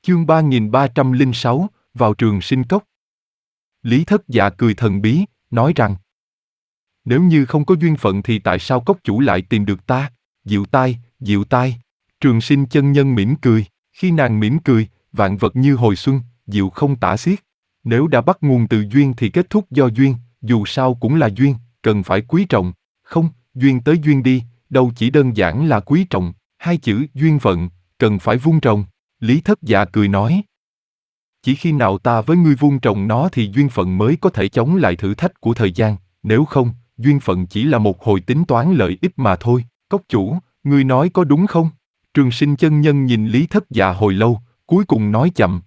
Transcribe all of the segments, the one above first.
Chương 3306, vào Trường Sinh Cốc. Lý Thất Dạ cười thần bí, nói rằng: Nếu như không có duyên phận thì tại sao cốc chủ lại tìm được ta? Diệu tai, diệu tai. Trường Sinh chân nhân mỉm cười, khi nàng mỉm cười, vạn vật như hồi xuân, diệu không tả xiết. Nếu đã bắt nguồn từ duyên thì kết thúc do duyên, dù sao cũng là duyên, cần phải quý trọng. Không, duyên tới duyên đi, đâu chỉ đơn giản là quý trọng, hai chữ duyên phận, cần phải vun trồng. Lý Thất Dạ cười nói: Chỉ khi nào ta với ngươi vun trồng nó thì duyên phận mới có thể chống lại thử thách của thời gian, nếu không, duyên phận chỉ là một hồi tính toán lợi ích mà thôi. Cốc chủ, ngươi nói có đúng không? Trường Sinh chân nhân nhìn Lý Thất Dạ hồi lâu, cuối cùng nói chậm: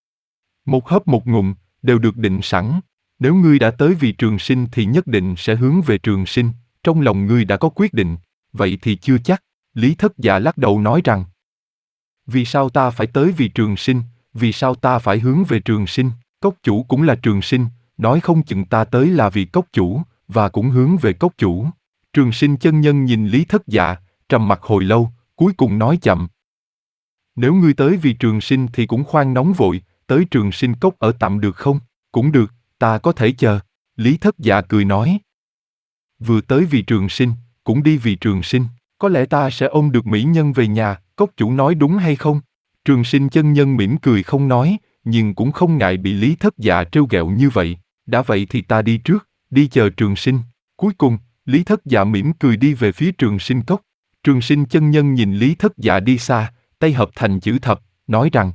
Một hớp một ngụm, đều được định sẵn. Nếu ngươi đã tới vì Trường Sinh thì nhất định sẽ hướng về Trường Sinh, trong lòng ngươi đã có quyết định, vậy thì chưa chắc. Lý Thất Dạ lắc đầu nói rằng: Vì sao ta phải tới vì Trường Sinh, vì sao ta phải hướng về Trường Sinh? Cốc chủ cũng là Trường Sinh, nói không chừng ta tới là vì cốc chủ, và cũng hướng về cốc chủ. Trường Sinh chân nhân nhìn Lý Thất Dạ, trầm mặc hồi lâu, cuối cùng nói chậm: Nếu ngươi tới vì Trường Sinh thì cũng khoan nóng vội, tới Trường Sinh Cốc ở tạm được không? Cũng được, ta có thể chờ. Lý Thất Dạ cười nói: Vừa tới vì Trường Sinh, cũng đi vì Trường Sinh, có lẽ ta sẽ ôm được mỹ nhân về nhà, cốc chủ nói đúng hay không? Trường Sinh chân nhân mỉm cười không nói, nhưng cũng không ngại bị Lý Thất Dạ trêu ghẹo như vậy. Đã vậy thì ta đi trước, đi chờ Trường Sinh. Cuối cùng, Lý Thất Dạ mỉm cười đi về phía Trường Sinh Cốc. Trường Sinh chân nhân nhìn Lý Thất Dạ đi xa, tay hợp thành chữ thập, nói rằng: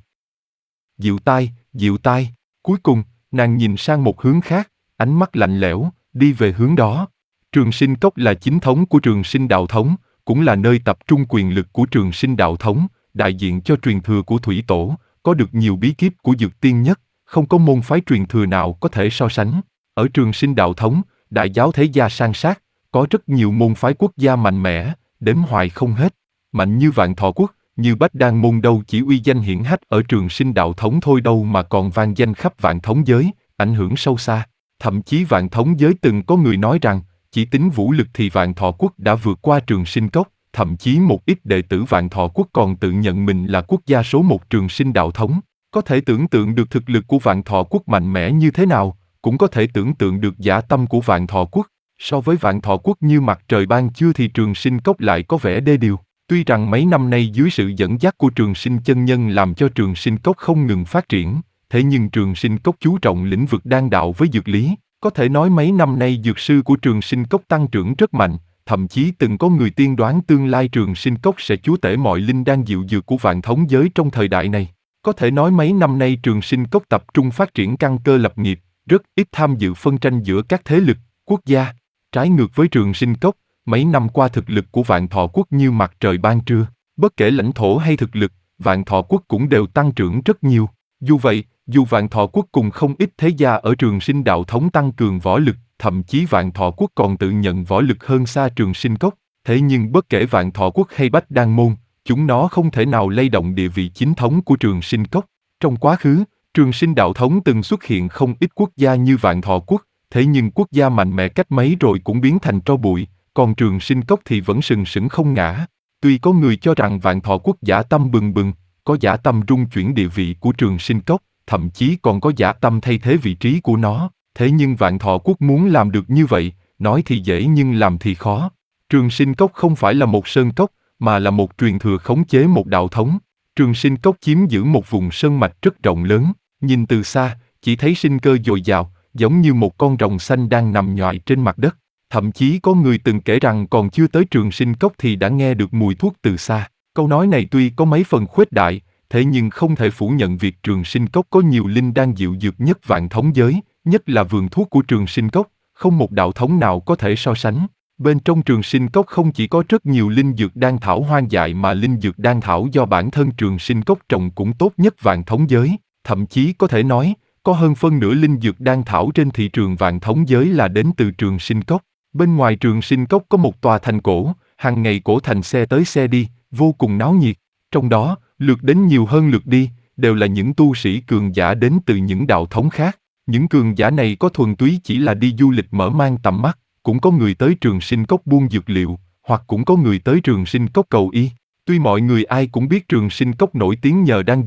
Diệu tai, diệu tai. Cuối cùng, nàng nhìn sang một hướng khác, ánh mắt lạnh lẽo, đi về hướng đó. Trường Sinh Cốc là chính thống của Trường Sinh đạo thống, cũng là nơi tập trung quyền lực của Trường Sinh đạo thống, đại diện cho truyền thừa của Thủy Tổ, có được nhiều bí kíp của Dược Tiên Nhất, không có môn phái truyền thừa nào có thể so sánh. Ở Trường Sinh đạo thống, đại giáo thế gia san sát, có rất nhiều môn phái quốc gia mạnh mẽ, đếm hoài không hết. Mạnh như Vạn Thọ Quốc, như Bách Đan môn đâu chỉ uy danh hiển hách ở Trường Sinh đạo thống thôi đâu mà còn vang danh khắp Vạn Thống giới, ảnh hưởng sâu xa. Thậm chí Vạn Thống giới từng có người nói rằng, chỉ tính vũ lực thì Vạn Thọ Quốc đã vượt qua Trường Sinh Cốc, thậm chí một ít đệ tử Vạn Thọ Quốc còn tự nhận mình là quốc gia số một Trường Sinh đạo thống. Có thể tưởng tượng được thực lực của Vạn Thọ Quốc mạnh mẽ như thế nào, cũng có thể tưởng tượng được dã tâm của Vạn Thọ Quốc. So với Vạn Thọ Quốc như mặt trời ban trưa thì Trường Sinh Cốc lại có vẻ đê điều. Tuy rằng mấy năm nay dưới sự dẫn dắt của Trường Sinh chân nhân làm cho Trường Sinh Cốc không ngừng phát triển, thế nhưng Trường Sinh Cốc chú trọng lĩnh vực đan đạo với dược lý. Có thể nói mấy năm nay dược sư của Trường Sinh Cốc tăng trưởng rất mạnh, thậm chí từng có người tiên đoán tương lai Trường Sinh Cốc sẽ chúa tể mọi linh đan diệu dược của Vạn Thống giới trong thời đại này. Có thể nói mấy năm nay Trường Sinh Cốc tập trung phát triển căn cơ lập nghiệp, rất ít tham dự phân tranh giữa các thế lực, quốc gia. Trái ngược với Trường Sinh Cốc, mấy năm qua thực lực của Vạn Thọ Quốc như mặt trời ban trưa, bất kể lãnh thổ hay thực lực, Vạn Thọ Quốc cũng đều tăng trưởng rất nhiều. Dù vậy, dù Vạn Thọ Quốc cùng không ít thế gia ở Trường Sinh đạo thống tăng cường võ lực, thậm chí Vạn Thọ Quốc còn tự nhận võ lực hơn xa Trường Sinh Cốc, thế nhưng bất kể Vạn Thọ Quốc hay Bách Đan môn, chúng nó không thể nào lay động địa vị chính thống của Trường Sinh Cốc. Trong quá khứ, Trường Sinh đạo thống từng xuất hiện không ít quốc gia như Vạn Thọ Quốc, thế nhưng quốc gia mạnh mẽ cách mấy rồi cũng biến thành tro bụi, còn Trường Sinh Cốc thì vẫn sừng sững không ngã. Tuy có người cho rằng Vạn Thọ Quốc dã tâm bừng bừng, có dã tâm rung chuyển địa vị của Trường Sinh Cốc, thậm chí còn có dã tâm thay thế vị trí của nó, thế nhưng Vạn Thọ Quốc muốn làm được như vậy, nói thì dễ nhưng làm thì khó. Trường Sinh Cốc không phải là một sơn cốc, mà là một truyền thừa khống chế một đạo thống. Trường Sinh Cốc chiếm giữ một vùng sơn mạch rất rộng lớn, nhìn từ xa, chỉ thấy sinh cơ dồi dào, giống như một con rồng xanh đang nằm nhoài trên mặt đất. Thậm chí có người từng kể rằng còn chưa tới Trường Sinh Cốc thì đã nghe được mùi thuốc từ xa. Câu nói này tuy có mấy phần khuếch đại, thế nhưng không thể phủ nhận việc Trường Sinh Cốc có nhiều linh đan diệu dược nhất Vạn Thống giới, nhất là vườn thuốc của Trường Sinh Cốc, không một đạo thống nào có thể so sánh. Bên trong Trường Sinh Cốc không chỉ có rất nhiều linh dược đan thảo hoang dại mà linh dược đan thảo do bản thân Trường Sinh Cốc trồng cũng tốt nhất Vạn Thống giới, thậm chí có thể nói, có hơn phân nửa linh dược đan thảo trên thị trường Vạn Thống giới là đến từ Trường Sinh Cốc. Bên ngoài Trường Sinh Cốc có một tòa thành cổ, hàng ngày cổ thành xe tới xe đi, vô cùng náo nhiệt. Trong đó, lượt đến nhiều hơn lượt đi, đều là những tu sĩ cường giả đến từ những đạo thống khác. Những cường giả này có thuần túy chỉ là đi du lịch mở mang tầm mắt, cũng có người tới Trường Sinh Cốc buôn dược liệu, hoặc cũng có người tới Trường Sinh Cốc cầu y. Tuy mọi người ai cũng biết Trường Sinh Cốc nổi tiếng nhờ đan dược,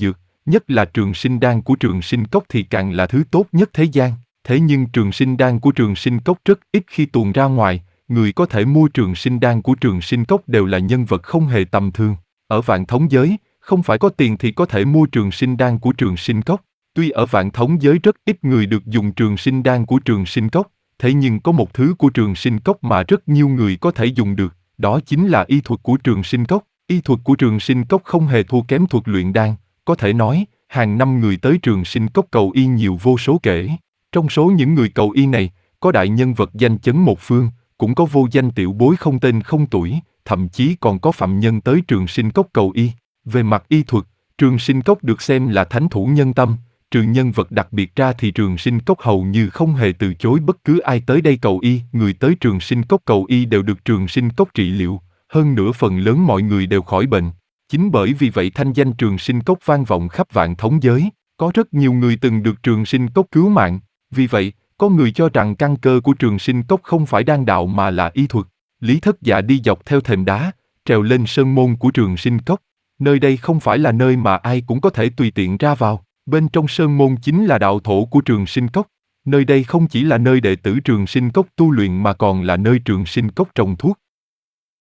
nhất là trường sinh đan của Trường Sinh Cốc thì càng là thứ tốt nhất thế gian. Thế nhưng trường sinh đan của Trường Sinh Cốc rất ít khi tuồn ra ngoài, người có thể mua trường sinh đan của Trường Sinh Cốc đều là nhân vật không hề tầm thường. Ở Vạn Thống giới, không phải có tiền thì có thể mua trường sinh đan của Trường Sinh Cốc. Tuy ở Vạn Thống giới rất ít người được dùng trường sinh đan của Trường Sinh Cốc, thế nhưng có một thứ của Trường Sinh Cốc mà rất nhiều người có thể dùng được, đó chính là y thuật của Trường Sinh Cốc. Y thuật của Trường Sinh Cốc không hề thua kém thuật luyện đan, có thể nói, hàng năm người tới Trường Sinh Cốc cầu y nhiều vô số kể. Trong số những người cầu y này, có đại nhân vật danh chấn một phương, cũng có vô danh tiểu bối không tên không tuổi, thậm chí còn có phạm nhân tới Trường Sinh Cốc cầu y. Về mặt y thuật, Trường Sinh Cốc được xem là thánh thủ nhân tâm, trừ nhân vật đặc biệt ra thì Trường Sinh Cốc hầu như không hề từ chối bất cứ ai tới đây cầu y. Người tới Trường Sinh Cốc cầu y đều được Trường Sinh Cốc trị liệu, hơn nữa phần lớn mọi người đều khỏi bệnh. Chính bởi vì vậy thanh danh Trường Sinh Cốc vang vọng khắp Vạn Thống giới, có rất nhiều người từng được Trường Sinh Cốc cứu mạng. Vì vậy, có người cho rằng căn cơ của Trường Sinh Cốc không phải đan đạo mà là y thuật. Lý Thất Dạ đi dọc theo thềm đá, trèo lên sơn môn của Trường Sinh Cốc. Nơi đây không phải là nơi mà ai cũng có thể tùy tiện ra vào. Bên trong sơn môn chính là đạo thổ của Trường Sinh Cốc. Nơi đây không chỉ là nơi đệ tử Trường Sinh Cốc tu luyện mà còn là nơi Trường Sinh Cốc trồng thuốc.